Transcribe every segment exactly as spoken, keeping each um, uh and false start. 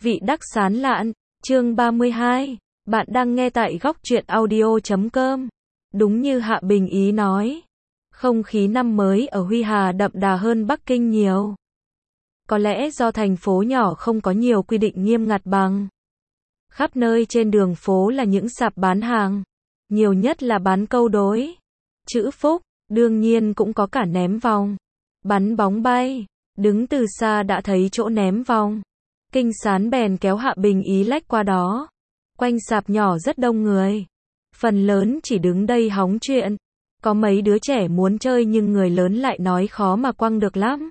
Vị đắc sán lạn, chương ba mươi hai. Bạn đang nghe tại góc truyện audio chấm com. Đúng như Hạ Bình Ý nói, không khí năm mới ở Huy Hà đậm đà hơn Bắc Kinh nhiều. Có lẽ do thành phố nhỏ không có nhiều quy định nghiêm ngặt bằng. Khắp nơi trên đường phố là những sạp bán hàng, nhiều nhất là bán câu đối, chữ phúc, đương nhiên cũng có cả ném vòng, bắn bóng bay, đứng từ xa đã thấy chỗ ném vòng. Kinh Sán bèn kéo Hạ Bình Ý lách qua đó. Quanh sạp nhỏ rất đông người, phần lớn chỉ đứng đây hóng chuyện. Có mấy đứa trẻ muốn chơi nhưng người lớn lại nói khó mà quăng được lắm.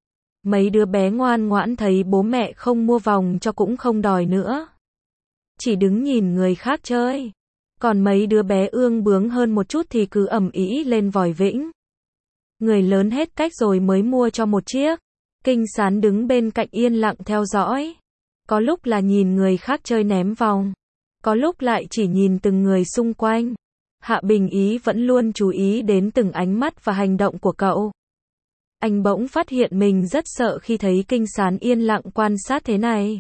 Mấy đứa bé ngoan ngoãn thấy bố mẹ không mua vòng cho cũng không đòi nữa, chỉ đứng nhìn người khác chơi. Còn mấy đứa bé ương bướng hơn một chút thì cứ ầm ĩ lên vòi vĩnh. Người lớn hết cách rồi mới mua cho một chiếc. Kinh Sán đứng bên cạnh yên lặng theo dõi. Có lúc là nhìn người khác chơi ném vòng, có lúc lại chỉ nhìn từng người xung quanh. Hạ Bình Ý vẫn luôn chú ý đến từng ánh mắt và hành động của cậu. Anh bỗng phát hiện mình rất sợ khi thấy Kinh Sán yên lặng quan sát thế này.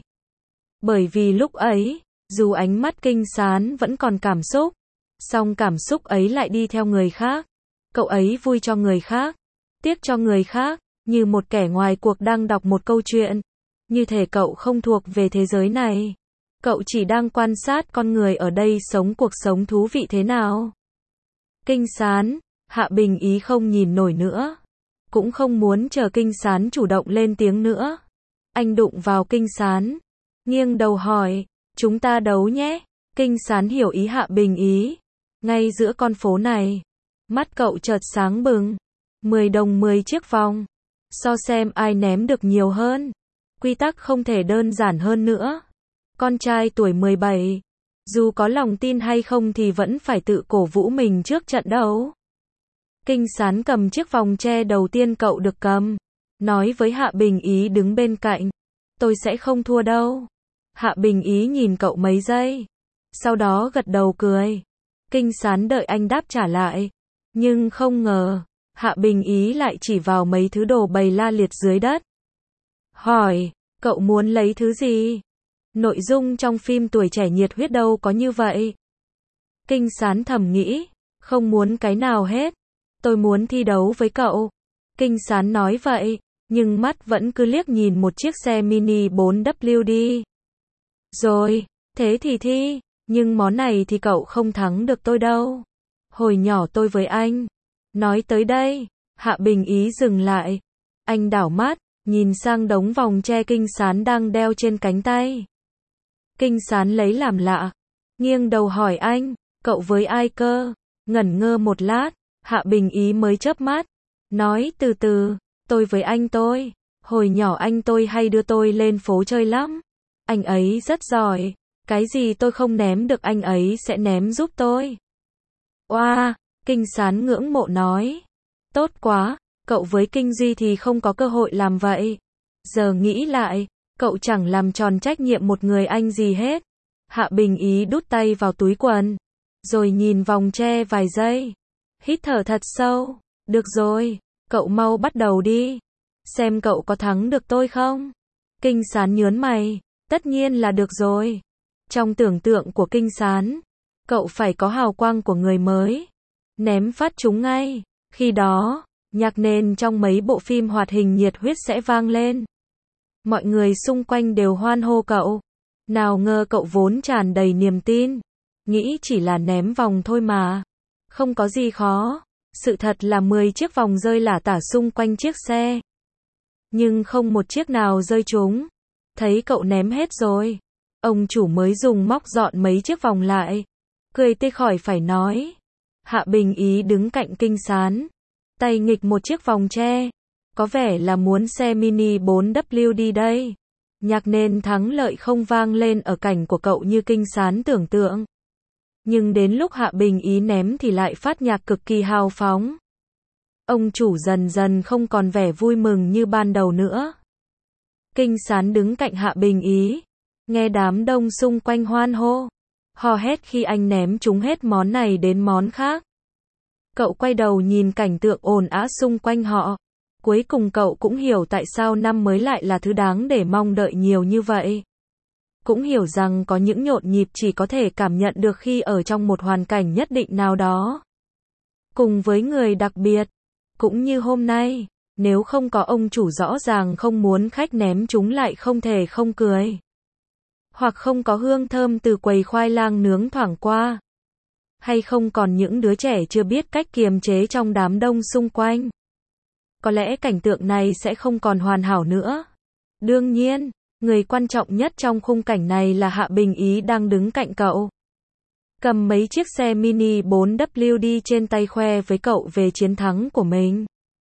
Bởi vì lúc ấy, dù ánh mắt Kinh Sán vẫn còn cảm xúc, song cảm xúc ấy lại đi theo người khác. Cậu ấy vui cho người khác, tiếc cho người khác, như một kẻ ngoài cuộc đang đọc một câu chuyện. Như thể cậu không thuộc về thế giới này. Cậu chỉ đang quan sát con người ở đây sống cuộc sống thú vị thế nào. Kinh Sán, Hạ Bình Ý không nhìn nổi nữa. Cũng không muốn chờ Kinh Sán chủ động lên tiếng nữa. Anh đụng vào Kinh Sán, nghiêng đầu hỏi, chúng ta đấu nhé. Kinh Sán hiểu ý Hạ Bình Ý. Ngay giữa con phố này, mắt cậu chợt sáng bừng. mười đồng mười chiếc vòng. So xem ai ném được nhiều hơn. Quy tắc không thể đơn giản hơn nữa. Con trai tuổi mười bảy, dù có lòng tin hay không thì vẫn phải tự cổ vũ mình trước trận đấu. Kinh Sán cầm chiếc vòng tre đầu tiên cậu được cầm, nói với Hạ Bình Ý đứng bên cạnh, tôi sẽ không thua đâu. Hạ Bình Ý nhìn cậu mấy giây, sau đó gật đầu cười. Kinh Sán đợi anh đáp trả lại, nhưng không ngờ, Hạ Bình Ý lại chỉ vào mấy thứ đồ bày la liệt dưới đất. Hỏi, cậu muốn lấy thứ gì? Nội dung trong phim Tuổi Trẻ Nhiệt Huyết đâu có như vậy. Kinh Sán thầm nghĩ, không muốn cái nào hết. Tôi muốn thi đấu với cậu. Kinh Sán nói vậy, nhưng mắt vẫn cứ liếc nhìn một chiếc xe mini bốn W D. Rồi, thế thì thi, nhưng món này thì cậu không thắng được tôi đâu. Hồi nhỏ tôi với anh. Nói tới đây, Hạ Bình Ý dừng lại. Anh đảo mắt, nhìn sang đống vòng tre Kinh Sán đang đeo trên cánh tay. Kinh Sán lấy làm lạ, nghiêng đầu hỏi anh, cậu với ai cơ? Ngẩn ngơ một lát, Hạ Bình Ý mới chớp mắt, nói từ từ, tôi với anh tôi. Hồi nhỏ anh tôi hay đưa tôi lên phố chơi lắm. Anh ấy rất giỏi, cái gì tôi không ném được anh ấy sẽ ném giúp tôi. Oa, Kinh Sán ngưỡng mộ nói, tốt quá, cậu với Kinh Duy thì không có cơ hội làm vậy. Giờ nghĩ lại, cậu chẳng làm tròn trách nhiệm một người anh gì hết. Hạ Bình Ý đút tay vào túi quần, rồi nhìn vòng tre vài giây. Hít thở thật sâu, được rồi, cậu mau bắt đầu đi. Xem cậu có thắng được tôi không? Kinh Sán nhớn mày, tất nhiên là được rồi. Trong tưởng tượng của Kinh Sán, cậu phải có hào quang của người mới. Ném phát chúng ngay. Khi đó, nhạc nền trong mấy bộ phim hoạt hình nhiệt huyết sẽ vang lên. Mọi người xung quanh đều hoan hô cậu. Nào ngờ cậu vốn tràn đầy niềm tin. Nghĩ chỉ là ném vòng thôi mà. Không có gì khó. Sự thật là mười chiếc vòng rơi lả tả xung quanh chiếc xe. Nhưng không một chiếc nào rơi trúng. Thấy cậu ném hết rồi, ông chủ mới dùng móc dọn mấy chiếc vòng lại. Cười tươi khỏi phải nói. Hạ Bình Ý đứng cạnh Kinh Sán, tay nghịch một chiếc vòng tre. Có vẻ là muốn xe mini bốn W D đây. Nhạc nền thắng lợi không vang lên ở cảnh của cậu như Kinh Sán tưởng tượng. Nhưng đến lúc Hạ Bình Ý ném thì lại phát nhạc cực kỳ hào phóng. Ông chủ dần dần không còn vẻ vui mừng như ban đầu nữa. Kinh Sán đứng cạnh Hạ Bình Ý, nghe đám đông xung quanh hoan hô, hò hét khi anh ném trúng hết món này đến món khác. Cậu quay đầu nhìn cảnh tượng ồn ào xung quanh họ. Cuối cùng cậu cũng hiểu tại sao năm mới lại là thứ đáng để mong đợi nhiều như vậy. cũng hiểu rằng có những nhộn nhịp chỉ có thể cảm nhận được khi ở trong một hoàn cảnh nhất định nào đó. Cùng với người đặc biệt, cũng như hôm nay, nếu không có ông chủ rõ ràng không muốn khách ném chúng lại không thể không cười. Hoặc không có hương thơm từ quầy khoai lang nướng thoảng qua. Hay không còn những đứa trẻ chưa biết cách kiềm chế trong đám đông xung quanh. Có lẽ cảnh tượng này sẽ không còn hoàn hảo nữa. Đương nhiên, người quan trọng nhất trong khung cảnh này là Hạ Bình Ý đang đứng cạnh cậu. Cầm mấy chiếc xe mini bốn W D trên tay khoe với cậu về chiến thắng của mình.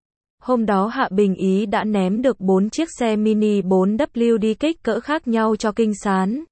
Hôm đó Hạ Bình Ý đã ném được bốn chiếc xe mini bốn W D kích cỡ khác nhau cho Kinh Sán.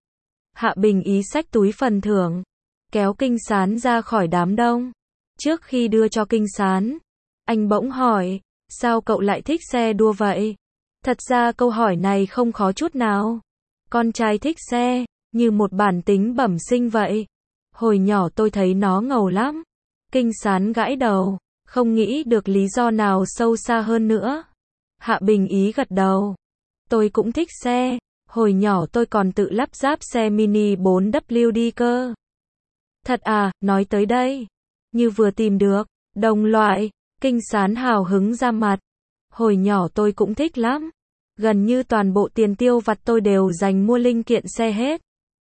Hạ Bình Ý xách túi phần thưởng, kéo Kinh Sán ra khỏi đám đông. Trước khi đưa cho Kinh Sán, anh bỗng hỏi, sao cậu lại thích xe đua vậy? Thật ra câu hỏi này không khó chút nào. Con trai thích xe, như một bản tính bẩm sinh vậy. Hồi nhỏ tôi thấy nó ngầu lắm. Kinh Sán gãi đầu, không nghĩ được lý do nào sâu xa hơn nữa. Hạ Bình Ý gật đầu. Tôi cũng thích xe, hồi nhỏ tôi còn tự lắp ráp xe mini bốn W D cơ. Thật à, nói tới đây, như vừa tìm được đồng loại. Kinh Sán hào hứng ra mặt. Hồi nhỏ tôi cũng thích lắm. Gần như toàn bộ tiền tiêu vặt tôi đều dành mua linh kiện xe hết.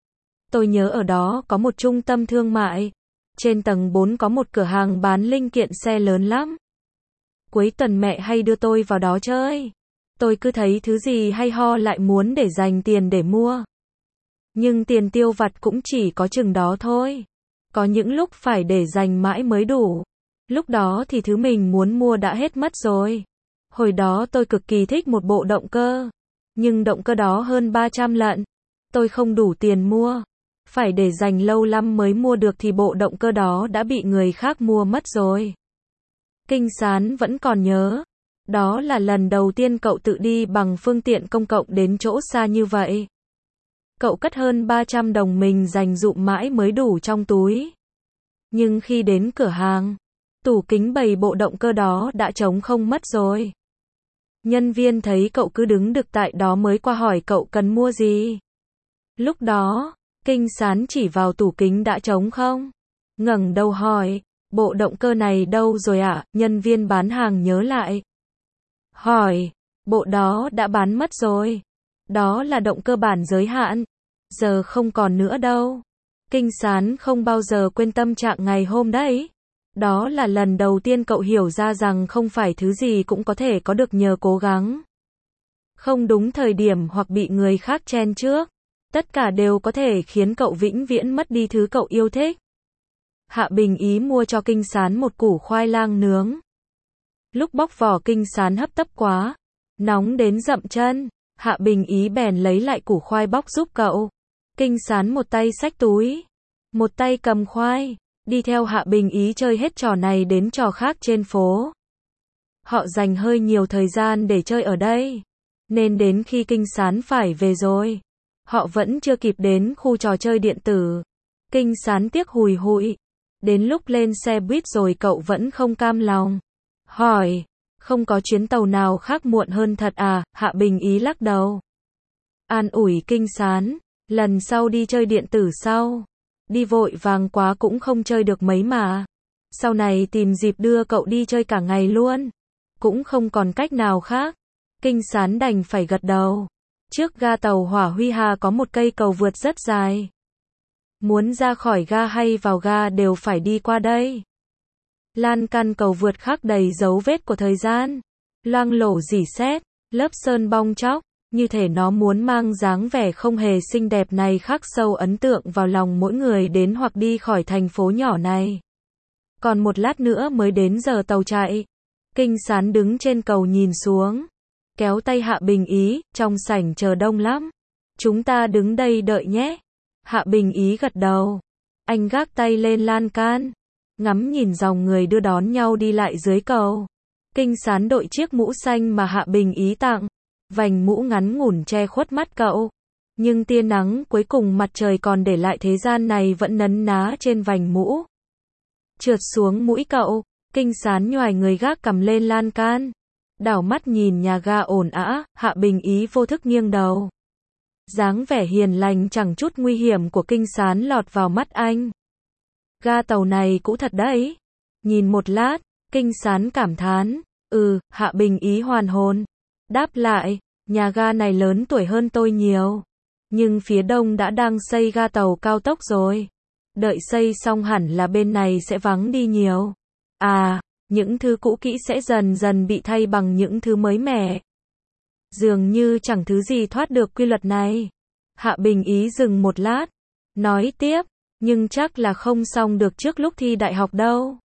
Tôi nhớ ở đó có một trung tâm thương mại. Trên tầng bốn có một cửa hàng bán linh kiện xe lớn lắm. Cuối tuần mẹ hay đưa tôi vào đó chơi. Tôi cứ thấy thứ gì hay ho lại muốn để dành tiền để mua. Nhưng tiền tiêu vặt cũng chỉ có chừng đó thôi. Có những lúc phải để dành mãi mới đủ. Lúc đó thì thứ mình muốn mua đã hết mất rồi. Hồi đó tôi cực kỳ thích một bộ động cơ. Nhưng động cơ đó hơn ba trăm lận. Tôi không đủ tiền mua. Phải để dành lâu lắm mới mua được thì bộ động cơ đó đã bị người khác mua mất rồi. Kinh Sán vẫn còn nhớ. Đó là lần đầu tiên cậu tự đi bằng phương tiện công cộng đến chỗ xa như vậy. Cậu cất hơn ba trăm đồng mình dành dụm mãi mới đủ trong túi. Nhưng khi đến cửa hàng, tủ kính bày bộ động cơ đó đã trống không mất rồi. Nhân viên thấy cậu cứ đứng đực tại đó mới qua hỏi cậu cần mua gì. Lúc đó, Kinh Sán chỉ vào tủ kính đã trống không. Ngẩng đầu hỏi, bộ động cơ này đâu rồi ạ? À? Nhân viên bán hàng nhớ lại. Hỏi, bộ đó đã bán mất rồi. Đó là động cơ bản giới hạn. Giờ không còn nữa đâu. Kinh Sán không bao giờ quên tâm trạng ngày hôm đấy. Đó là lần đầu tiên cậu hiểu ra rằng không phải thứ gì cũng có thể có được nhờ cố gắng. Không đúng thời điểm hoặc bị người khác chen trước. Tất cả đều có thể khiến cậu vĩnh viễn mất đi thứ cậu yêu thích. Hạ Bình Ý mua cho Kinh Sán một củ khoai lang nướng. Lúc bóc vỏ Kinh Sán hấp tấp quá. Nóng đến dậm chân. Hạ Bình Ý bèn lấy lại củ khoai bóc giúp cậu. Kinh Sán một tay xách túi. Một tay cầm khoai. Đi theo Hạ Bình Ý chơi hết trò này đến trò khác trên phố. Họ dành hơi nhiều thời gian để chơi ở đây. Nên đến khi Kinh Sán phải về rồi, họ vẫn chưa kịp đến khu trò chơi điện tử. Kinh Sán tiếc hùi hụi. Đến lúc lên xe buýt rồi cậu vẫn không cam lòng. Hỏi, không có chuyến tàu nào khác muộn hơn thật à? Hạ Bình Ý lắc đầu. An ủi Kinh Sán, lần sau đi chơi điện tử sau. Đi vội vàng quá cũng không chơi được mấy mà. Sau này tìm dịp đưa cậu đi chơi cả ngày luôn. Cũng không còn cách nào khác. Kinh Sán đành phải gật đầu. Trước ga tàu hỏa Huy Hà có một cây cầu vượt rất dài. Muốn ra khỏi ga hay vào ga đều phải đi qua đây. Lan can cầu vượt khắc đầy dấu vết của thời gian. Loang lổ rỉ sét, lớp sơn bong tróc. Như thể nó muốn mang dáng vẻ không hề xinh đẹp này khắc sâu ấn tượng vào lòng mỗi người đến hoặc đi khỏi thành phố nhỏ này. Còn một lát nữa mới đến giờ tàu chạy. Kinh Sán đứng trên cầu nhìn xuống. Kéo tay Hạ Bình Ý, trong sảnh chờ đông lắm. Chúng ta đứng đây đợi nhé. Hạ Bình Ý gật đầu. Anh gác tay lên lan can. Ngắm nhìn dòng người đưa đón nhau đi lại dưới cầu. Kinh Sán đội chiếc mũ xanh mà Hạ Bình Ý tặng. Vành mũ ngắn ngủn che khuất mắt cậu. Nhưng tia nắng cuối cùng mặt trời còn để lại thế gian này vẫn nấn ná trên vành mũ. Trượt xuống mũi cậu, Kinh Sán nhoài người gác cầm lên lan can. Đảo mắt nhìn nhà ga ồn ào, Hạ Bình Ý vô thức nghiêng đầu. Dáng vẻ hiền lành chẳng chút nguy hiểm của Kinh Sán lọt vào mắt anh. Ga tàu này cũ thật đấy. Nhìn một lát, Kinh Sán cảm thán. Ừ, Hạ Bình Ý hoàn hồn. Đáp lại, nhà ga này lớn tuổi hơn tôi nhiều. Nhưng phía đông đã đang xây ga tàu cao tốc rồi. Đợi xây xong hẳn là bên này sẽ vắng đi nhiều. À, những thứ cũ kỹ sẽ dần dần bị thay bằng những thứ mới mẻ. Dường như chẳng thứ gì thoát được quy luật này. Hạ Bình Ý dừng một lát, nói tiếp, nhưng chắc là không xong được trước lúc thi đại học đâu.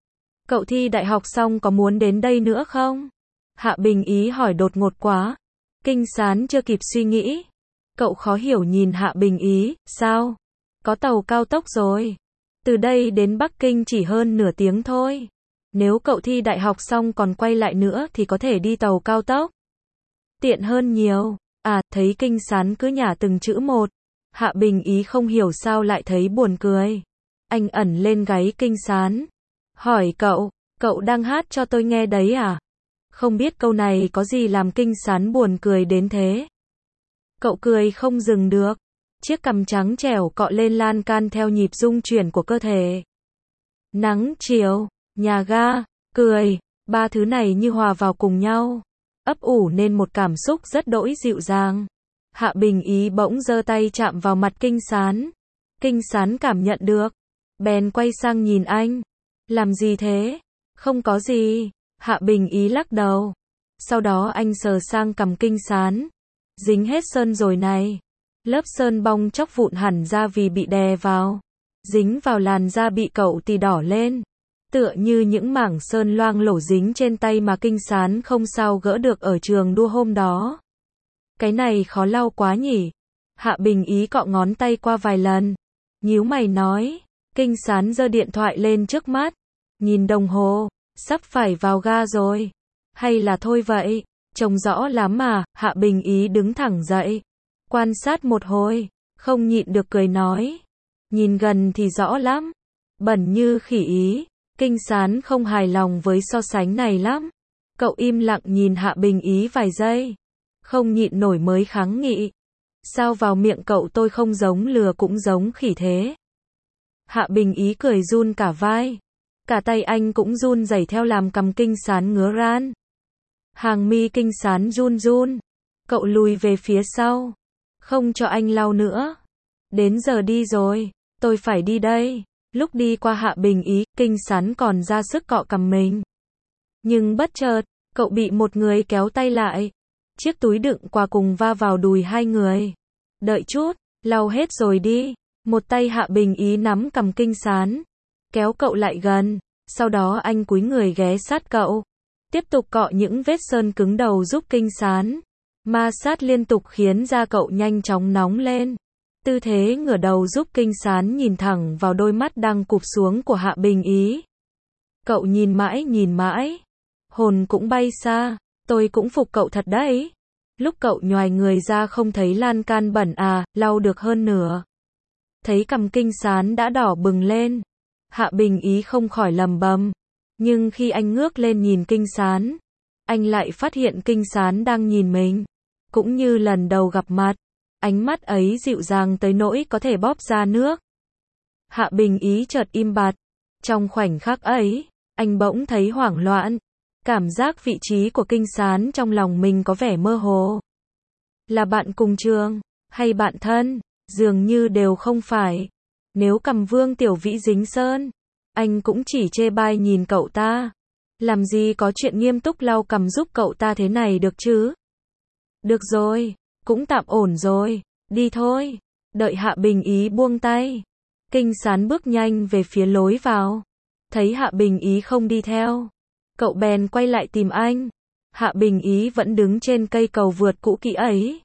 Cậu thi đại học xong có muốn đến đây nữa không? Hạ Bình Ý hỏi đột ngột quá. Kinh Sán chưa kịp suy nghĩ. Cậu khó hiểu nhìn Hạ Bình Ý, sao? Có tàu cao tốc rồi. Từ đây đến Bắc Kinh chỉ hơn nửa tiếng thôi. Nếu cậu thi đại học xong còn quay lại nữa thì có thể đi tàu cao tốc. Tiện hơn nhiều. À, thấy Kinh Sán cứ nhả từng chữ một. Hạ Bình Ý không hiểu sao lại thấy buồn cười. Anh ẩn lên gáy Kinh Sán. Hỏi cậu, cậu đang hát cho tôi nghe đấy à? Không biết câu này có gì làm Kinh Sán buồn cười đến thế. Cậu cười không dừng được. Chiếc cằm trắng trẻo cọ lên lan can theo nhịp rung chuyển của cơ thể. Nắng chiều, nhà ga, cười, ba thứ này như hòa vào cùng nhau. Ấp ủ nên một cảm xúc rất đỗi dịu dàng. Hạ Bình Ý bỗng giơ tay chạm vào mặt Kinh Sán. Kinh Sán cảm nhận được. Bèn quay sang nhìn anh. Làm gì thế? Không có gì. Hạ Bình Ý lắc đầu. Sau đó anh sờ sang cằm Kinh Sán. Dính hết sơn rồi này. Lớp sơn bong chóc vụn hẳn ra vì bị đè vào. Dính vào làn da bị cậu tì đỏ lên. Tựa như những mảng sơn loang lổ dính trên tay mà Kinh Sán không sao gỡ được ở trường đua hôm đó. Cái này khó lau quá nhỉ? Hạ Bình Ý cọ ngón tay qua vài lần. Nhíu mày nói. Kinh Sán giơ điện thoại lên trước mắt. Nhìn đồng hồ. Sắp phải vào ga rồi. Hay là thôi vậy? Trông rõ lắm mà. Hạ Bình Ý đứng thẳng dậy. Quan sát một hồi. Không nhịn được cười nói. Nhìn gần thì rõ lắm. Bẩn như khỉ Ý. Kinh Sán không hài lòng với so sánh này lắm. Cậu im lặng nhìn Hạ Bình Ý vài giây. Không nhịn nổi mới kháng nghị. Sao vào miệng cậu tôi không giống lừa cũng giống khỉ thế? Hạ Bình Ý cười run cả vai. Cả tay anh cũng run rẩy theo làm cằm Kinh Sán ngứa ran. Hàng mi Kinh Sán run run. Cậu lùi về phía sau. Không cho anh lau nữa. Đến giờ đi rồi. Tôi phải đi đây. Lúc đi qua Hạ Bình Ý, Kinh Sán còn ra sức cọ cằm mình. Nhưng bất chợt, cậu bị một người kéo tay lại. Chiếc túi đựng quà cùng va vào đùi hai người. Đợi chút, lau hết rồi đi. Một tay Hạ Bình Ý nắm cằm Kinh Sán. Kéo cậu lại gần. Sau đó anh cúi người ghé sát cậu. Tiếp tục cọ những vết sơn cứng đầu giúp Kinh Sán. Ma sát liên tục khiến da cậu nhanh chóng nóng lên. Tư thế ngửa đầu giúp Kinh Sán nhìn thẳng vào đôi mắt đang cụp xuống của Hạ Bình Ý. Cậu nhìn mãi nhìn mãi. Hồn cũng bay xa. Tôi cũng phục cậu thật đấy. Lúc cậu nhoài người ra không thấy lan can bẩn à, lau được hơn nửa. Thấy cằm Kinh Sán đã đỏ bừng lên. Hạ Bình Ý không khỏi lầm bầm. Nhưng khi anh ngước lên nhìn Kinh Sán, anh lại phát hiện Kinh Sán đang nhìn mình. Cũng như lần đầu gặp mặt. Ánh mắt ấy dịu dàng tới nỗi có thể bóp ra nước. Hạ Bình Ý chợt im bặt. Trong khoảnh khắc ấy, anh bỗng thấy hoảng loạn. Cảm giác vị trí của Kinh Sán trong lòng mình có vẻ mơ hồ. Là bạn cùng trường, hay bạn thân, dường như đều không phải. Nếu cằm Vương Tiểu Vĩ dính sơn, anh cũng chỉ chê bai nhìn cậu ta. Làm gì có chuyện nghiêm túc lau cằm giúp cậu ta thế này được chứ? Được rồi, cũng tạm ổn rồi, đi thôi. Đợi Hạ Bình Ý buông tay. Kinh Sán bước nhanh về phía lối vào. Thấy Hạ Bình Ý không đi theo. Cậu bèn quay lại tìm anh. Hạ Bình Ý vẫn đứng trên cây cầu vượt cũ kỹ ấy.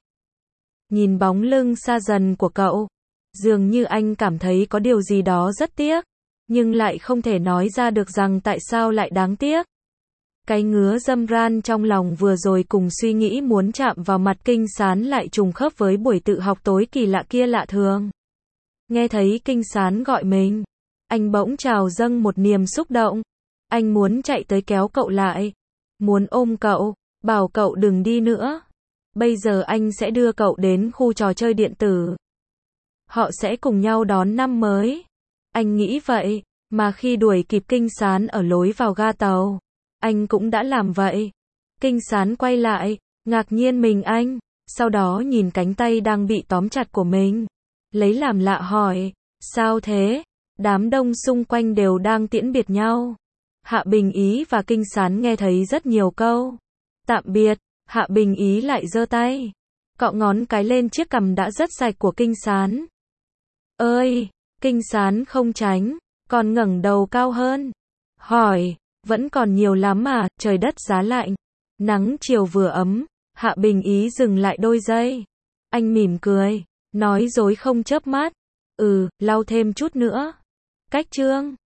Nhìn bóng lưng xa dần của cậu. Dường như anh cảm thấy có điều gì đó rất tiếc. Nhưng lại không thể nói ra được rằng tại sao lại đáng tiếc. Cái ngứa dâm ran trong lòng vừa rồi cùng suy nghĩ muốn chạm vào mặt Kinh Sán lại trùng khớp với buổi tự học tối kỳ lạ kia lạ thường. Nghe thấy Kinh Sán gọi mình. Anh bỗng trào dâng một niềm xúc động. Anh muốn chạy tới kéo cậu lại. Muốn ôm cậu, bảo cậu đừng đi nữa. Bây giờ anh sẽ đưa cậu đến khu trò chơi điện tử. Họ sẽ cùng nhau đón năm mới. Anh nghĩ vậy, mà khi đuổi kịp Kinh Sán ở lối vào ga tàu, anh cũng đã làm vậy. Kinh Sán quay lại, ngạc nhiên mình anh, sau đó nhìn cánh tay đang bị tóm chặt của mình. Lấy làm lạ hỏi, sao thế? Đám đông xung quanh đều đang tiễn biệt nhau. Hạ Bình Ý và Kinh Sán nghe thấy rất nhiều câu tạm biệt. Hạ Bình Ý lại giơ tay, cọ ngón cái lên chiếc cằm đã rất sạch của Kinh Sán. Ơi, Kinh Sán không tránh, còn ngẩng đầu cao hơn. Hỏi, vẫn còn nhiều lắm mà, trời đất giá lạnh. Nắng chiều vừa ấm, Hạ Bình Ý dừng lại đôi giây. Anh mỉm cười, nói dối không chớp mắt. Ừ, lau thêm chút nữa. Cách chương